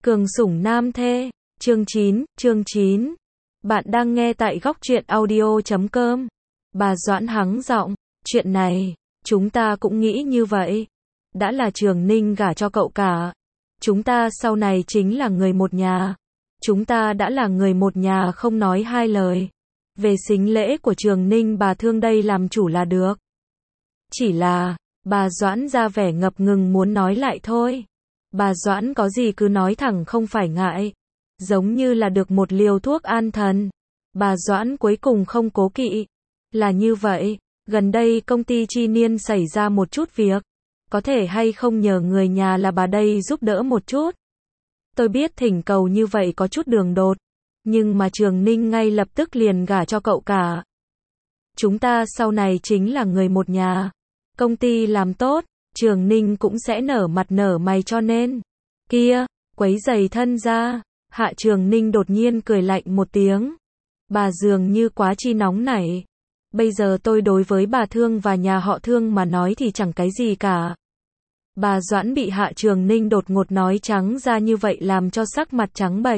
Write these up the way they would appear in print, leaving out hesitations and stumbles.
Cường sủng nam thê, chương 9. Bạn đang nghe tại góc truyện audio.com. Bà Doãn hắng giọng, chuyện này, chúng ta cũng nghĩ như vậy. Đã là Trường Ninh gả cho cậu cả. Chúng ta sau này chính là người một nhà. Chúng ta đã là người một nhà không nói hai lời. Về sính lễ của Trường Ninh bà Thương đây làm chủ là được. Chỉ là, bà Doãn ra vẻ ngập ngừng muốn nói lại thôi. Bà Doãn có gì cứ nói thẳng không phải ngại. Giống như là được một liều thuốc an thần. Bà Doãn cuối cùng không cố kỵ. Là như vậy, gần đây công ty Chi Niên xảy ra một chút việc. Có thể hay không nhờ người nhà là bà đây giúp đỡ một chút. Tôi biết thỉnh cầu như vậy có chút đường đột. Nhưng mà Trường Ninh ngay lập tức liền gả cho cậu cả. Chúng ta sau này chính là người một nhà. Công ty làm tốt, Trường Ninh cũng sẽ nở mặt nở mày cho nên. Kia, quấy giày thân ra. Hạ Trường Ninh đột nhiên cười lạnh một tiếng. Bà dường như quá chi nóng nảy. Bây giờ tôi đối với bà Thương và nhà họ Thương mà nói thì chẳng cái gì cả. Bà Doãn bị Hạ Trường Ninh đột ngột nói trắng ra như vậy làm cho sắc mặt trắng bệch.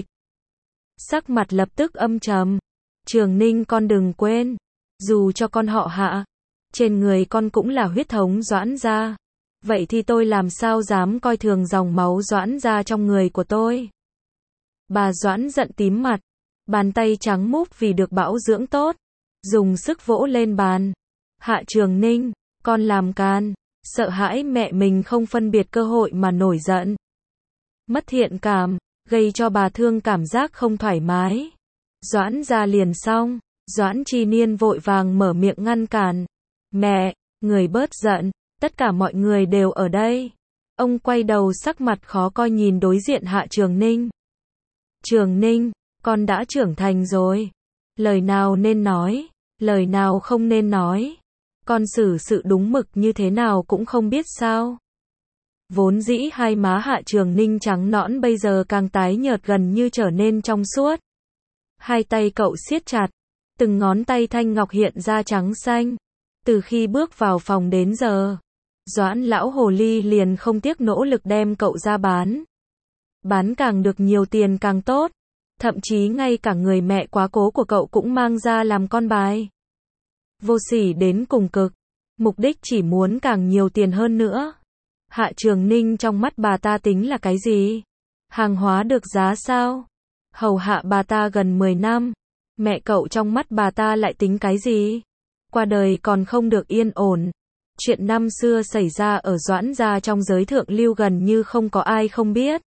Sắc mặt lập tức âm trầm. Trường Ninh con đừng quên. Dù cho con họ Hạ. Trên người con cũng là huyết thống Doãn gia. Vậy thì tôi làm sao dám coi thường dòng máu Doãn gia trong người của tôi. Bà Doãn giận tím mặt. Bàn tay trắng múp vì được bảo dưỡng tốt. Dùng sức vỗ lên bàn. Hạ Trường Ninh, con làm can. Sợ hãi mẹ mình không phân biệt cơ hội mà nổi giận. Mất thiện cảm, gây cho bà Thương cảm giác không thoải mái. Doãn gia liền xong. Doãn Chi Niên vội vàng mở miệng ngăn cản. Mẹ, người bớt giận, tất cả mọi người đều ở đây. Ông quay đầu sắc mặt khó coi nhìn đối diện Hạ Trường Ninh. Trường Ninh, con đã trưởng thành rồi. Lời nào nên nói, lời nào không nên nói. Con xử sự đúng mực như thế nào cũng không biết sao. Vốn dĩ hai má Hạ Trường Ninh trắng nõn bây giờ càng tái nhợt gần như trở nên trong suốt. Hai tay cậu siết chặt, từng ngón tay thanh ngọc hiện ra trắng xanh. Từ khi bước vào phòng đến giờ, Doãn lão hồ ly liền không tiếc nỗ lực đem cậu ra bán. Bán càng được nhiều tiền càng tốt. Thậm chí ngay cả người mẹ quá cố của cậu cũng mang ra làm con bài. Vô sỉ đến cùng cực. Mục đích chỉ muốn càng nhiều tiền hơn nữa. Hạ Trường Ninh trong mắt bà ta tính là cái gì? Hàng hóa được giá sao? Hầu hạ bà ta gần 10 năm. Mẹ cậu trong mắt bà ta lại tính cái gì? Qua đời còn không được yên ổn. Chuyện năm xưa xảy ra ở Doãn gia trong giới thượng lưu gần như không có ai không biết.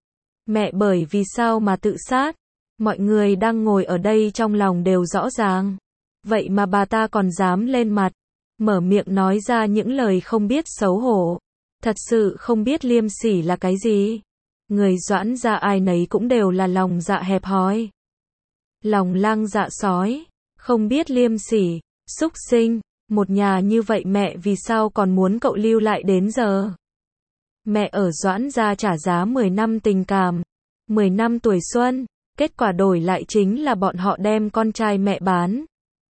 Mẹ bởi vì sao mà tự sát? Mọi người đang ngồi ở đây trong lòng đều rõ ràng. Vậy mà bà ta còn dám lên mặt, mở miệng nói ra những lời không biết xấu hổ. Thật sự không biết liêm sỉ là cái gì. Người Doãn gia ai nấy cũng đều là lòng dạ hẹp hòi. Lòng lang dạ sói, không biết liêm sỉ, súc sinh. Một nhà như vậy mẹ vì sao còn muốn cậu lưu lại đến giờ? Mẹ ở Doãn gia trả giá 10 năm tình cảm, 10 năm tuổi xuân, kết quả đổi lại chính là bọn họ đem con trai mẹ bán.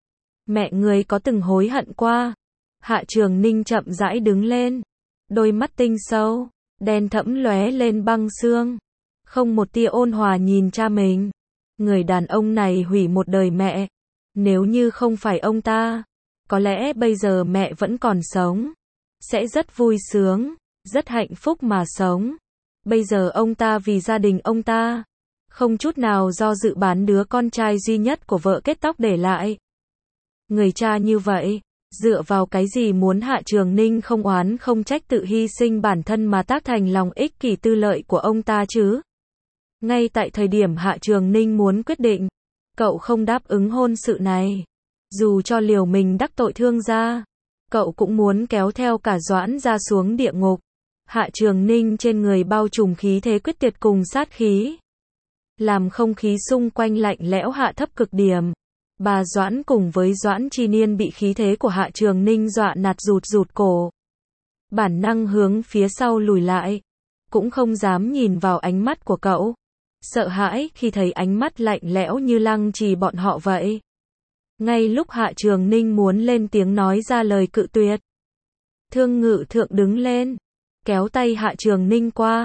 Mẹ người có từng hối hận qua? Hạ Trường Ninh chậm rãi đứng lên, đôi mắt tinh sâu, đen thẫm lóe lên băng xương, không một tia ôn hòa nhìn cha mình. Người đàn ông này hủy một đời mẹ. Nếu như không phải ông ta, có lẽ bây giờ mẹ vẫn còn sống, sẽ rất vui sướng, rất hạnh phúc mà sống. Bây giờ ông ta vì gia đình ông ta, không chút nào do dự bán đứa con trai duy nhất của vợ kết tóc để lại. Người cha như vậy, dựa vào cái gì muốn Hạ Trường Ninh không oán không trách tự hy sinh bản thân mà tác thành lòng ích kỷ tư lợi của ông ta chứ? Ngay tại thời điểm Hạ Trường Ninh muốn quyết định, cậu không đáp ứng hôn sự này. Dù cho liều mình đắc tội Thương gia, cậu cũng muốn kéo theo cả Doãn gia xuống địa ngục. Hạ Trường Ninh trên người bao trùm khí thế quyết tuyệt cùng sát khí, làm không khí xung quanh lạnh lẽo hạ thấp cực điểm. Bà Doãn cùng với Doãn Chi Niên bị khí thế của Hạ Trường Ninh dọa nạt rụt cổ. Bản năng hướng phía sau lùi lại, cũng không dám nhìn vào ánh mắt của cậu. Sợ hãi khi thấy ánh mắt lạnh lẽo như lăng trì bọn họ vậy. Ngay lúc Hạ Trường Ninh muốn lên tiếng nói ra lời cự tuyệt, Thương Ngự Thượng đứng lên, kéo tay Hạ Trường Ninh qua.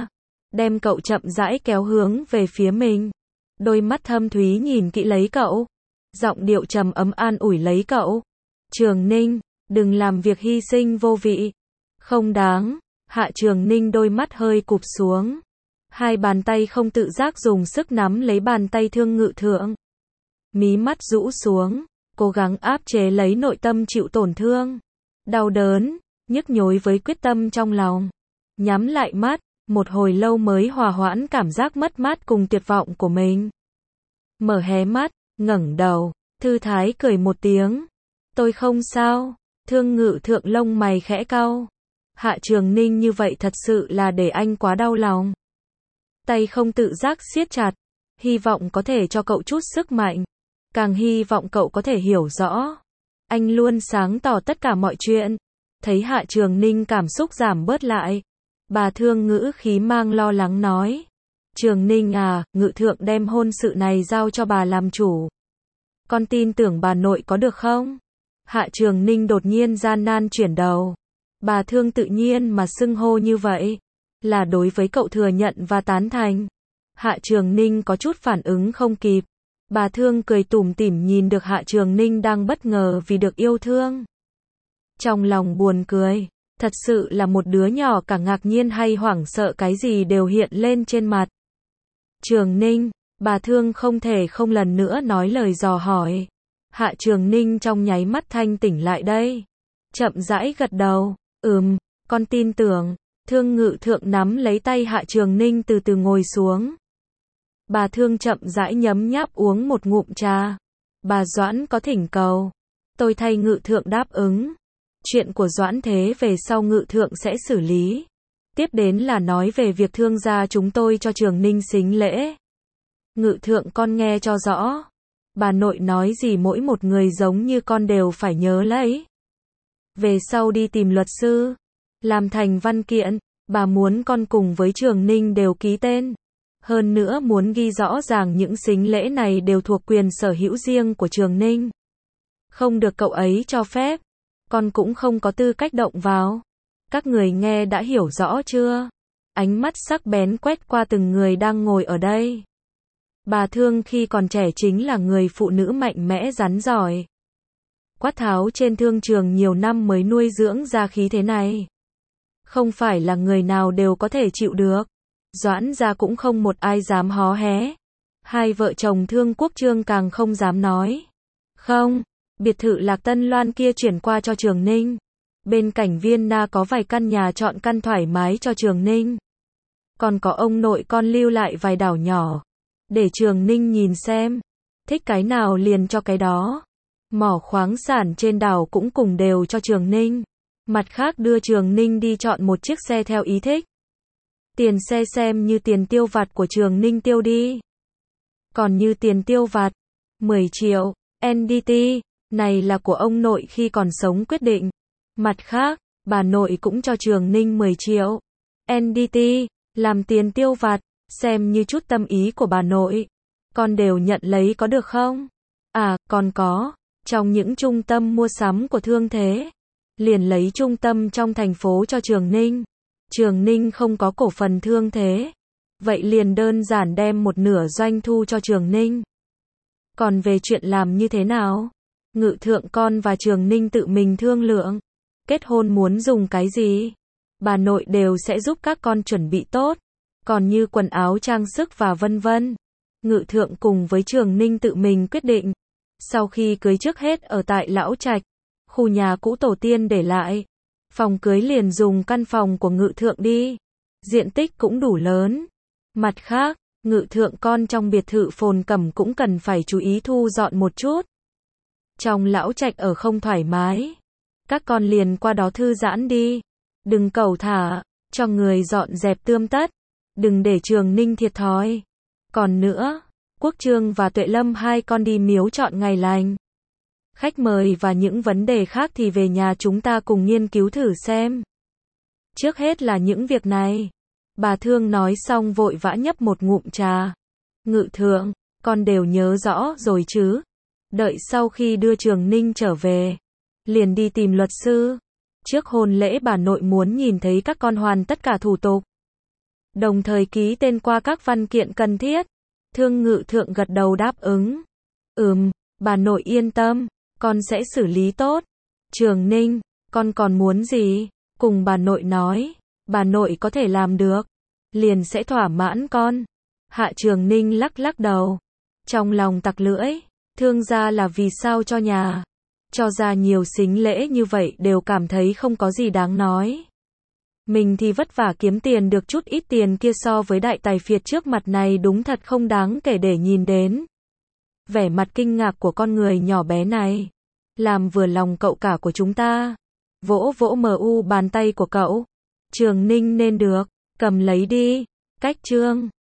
đem cậu chậm rãi kéo hướng về phía mình. Đôi mắt thâm thúy nhìn kỹ lấy cậu. Giọng điệu trầm ấm an ủi lấy cậu. Trường Ninh, đừng làm việc hy sinh vô vị. Không đáng. Hạ Trường Ninh đôi mắt hơi cụp xuống. Hai bàn tay không tự giác dùng sức nắm lấy bàn tay Thương Ngự Thượng. Mí mắt rũ xuống, cố gắng áp chế lấy nội tâm chịu tổn thương. Đau đớn, nhức nhối với quyết tâm trong lòng. Nhắm lại mắt, một hồi lâu mới hòa hoãn cảm giác mất mát cùng tuyệt vọng của mình. Mở hé mắt, ngẩng đầu, thư thái cười một tiếng. Tôi không sao. Thương Ngự Thượng lông mày khẽ cau. Hạ Trường Ninh như vậy thật sự là để anh quá đau lòng. Tay không tự giác siết chặt, hy vọng có thể cho cậu chút sức mạnh. Càng hy vọng cậu có thể hiểu rõ. Anh luôn sáng tỏ tất cả mọi chuyện. Thấy Hạ Trường Ninh cảm xúc giảm bớt lại. Bà Thương ngữ khí mang lo lắng nói. Trường Ninh à, Ngự Thượng đem hôn sự này giao cho bà làm chủ. Con tin tưởng bà nội có được không? Hạ Trường Ninh đột nhiên gian nan chuyển đầu. Bà Thương tự nhiên mà xưng hô như vậy. Là đối với cậu thừa nhận và tán thành. Hạ Trường Ninh có chút phản ứng không kịp. Bà Thương cười tủm tỉm nhìn được Hạ Trường Ninh đang bất ngờ vì được yêu thương. Trong lòng buồn cười. Thật sự là một đứa nhỏ cả ngạc nhiên hay hoảng sợ cái gì đều hiện lên trên mặt. Trường Ninh, bà Thương không thể không lần nữa nói lời dò hỏi. Hạ Trường Ninh trong nháy mắt thanh tỉnh lại đây. Chậm rãi gật đầu. Con tin tưởng. Thương Ngự Thượng nắm lấy tay Hạ Trường Ninh từ từ ngồi xuống. Bà Thương chậm rãi nhấm nháp uống một ngụm trà. Bà Doãn có thỉnh cầu. Tôi thay Ngự Thượng đáp ứng. Chuyện của Doãn thế về sau Ngự Thượng sẽ xử lý. Tiếp đến là nói về việc Thương gia chúng tôi cho Trường Ninh sính lễ. Ngự Thượng con nghe cho rõ. Bà nội nói gì mỗi một người giống như con đều phải nhớ lấy. Về sau đi tìm luật sư. Làm thành văn kiện. Bà muốn con cùng với Trường Ninh đều ký tên. Hơn nữa muốn ghi rõ ràng những sính lễ này đều thuộc quyền sở hữu riêng của Trường Ninh. Không được cậu ấy cho phép. Con cũng không có tư cách động vào. Các người nghe đã hiểu rõ chưa? Ánh mắt sắc bén quét qua từng người đang ngồi ở đây. Bà Thương khi còn trẻ chính là người phụ nữ mạnh mẽ rắn giỏi. Quát tháo trên thương trường nhiều năm mới nuôi dưỡng ra khí thế này. Không phải là người nào đều có thể chịu được. Doãn gia cũng không một ai dám hó hé. Hai vợ chồng Thương Quốc Trương càng không dám nói. Không, biệt thự Lạc Tân Loan kia chuyển qua cho Trường Ninh. Bên cạnh Viên Na có vài căn nhà chọn căn thoải mái cho Trường Ninh. Còn có ông nội con lưu lại vài đảo nhỏ. Để Trường Ninh nhìn xem. Thích cái nào liền cho cái đó. Mỏ khoáng sản trên đảo cũng cùng đều cho Trường Ninh. Mặt khác đưa Trường Ninh đi chọn một chiếc xe theo ý thích. Tiền xe xem như tiền tiêu vặt của Trường Ninh tiêu đi. Còn như tiền tiêu vặt, 10 triệu, NDT, này là của ông nội khi còn sống quyết định. Mặt khác, bà nội cũng cho Trường Ninh 10 triệu. NDT, làm tiền tiêu vặt, xem như chút tâm ý của bà nội. Con đều nhận lấy có được không? À, còn có, trong những trung tâm mua sắm của Thương Thế. Liền lấy trung tâm trong thành phố cho Trường Ninh. Trường Ninh không có cổ phần Thương Thế. Vậy liền đơn giản đem một nửa doanh thu cho Trường Ninh. Còn về chuyện làm như thế nào? Ngự Thượng con và Trường Ninh tự mình thương lượng. Kết hôn muốn dùng cái gì? Bà nội đều sẽ giúp các con chuẩn bị tốt. Còn như quần áo trang sức và vân vân. Ngự Thượng cùng với Trường Ninh tự mình quyết định. Sau khi cưới trước hết ở tại Lão Trạch. Khu nhà cũ tổ tiên để lại. Phòng cưới liền dùng căn phòng của Ngự Thượng đi. Diện tích cũng đủ lớn. Mặt khác, Ngự Thượng con trong biệt thự Phồn Cẩm cũng cần phải chú ý thu dọn một chút. Trong Lão Trạch ở không thoải mái. Các con liền qua đó thư giãn đi. Đừng cẩu thả, cho người dọn dẹp tươm tất. Đừng để Trường Ninh thiệt thòi. Còn nữa, Quốc Trương và Tuệ Lâm hai con đi miếu chọn ngày lành. Khách mời và những vấn đề khác thì về nhà chúng ta cùng nghiên cứu thử xem. Trước hết là những việc này. Bà Thương nói xong vội vã nhấp một ngụm trà. Ngự Thượng, con đều nhớ rõ rồi chứ. Đợi sau khi đưa Trường Ninh trở về. Liền đi tìm luật sư. Trước hôn lễ bà nội muốn nhìn thấy các con hoàn tất cả thủ tục. đồng thời ký tên qua các văn kiện cần thiết. Thương Ngự Thượng gật đầu đáp ứng. Bà nội yên tâm, con sẽ xử lý tốt. Trường Ninh, con còn muốn gì? Cùng bà nội nói, bà nội có thể làm được, liền sẽ thỏa mãn con. Hạ Trường Ninh lắc lắc đầu, trong lòng tặc lưỡi, Thương gia là vì sao cho nhà, cho ra nhiều sính lễ như vậy đều cảm thấy không có gì đáng nói. Mình thì vất vả kiếm tiền được chút ít tiền kia so với đại tài phiệt trước mặt này đúng thật không đáng kể để nhìn đến. Vẻ mặt kinh ngạc của con người nhỏ bé này, làm vừa lòng cậu cả của chúng ta. Vỗ vỗ bàn tay của cậu. Trường Ninh nên được, cầm lấy đi. Cách chương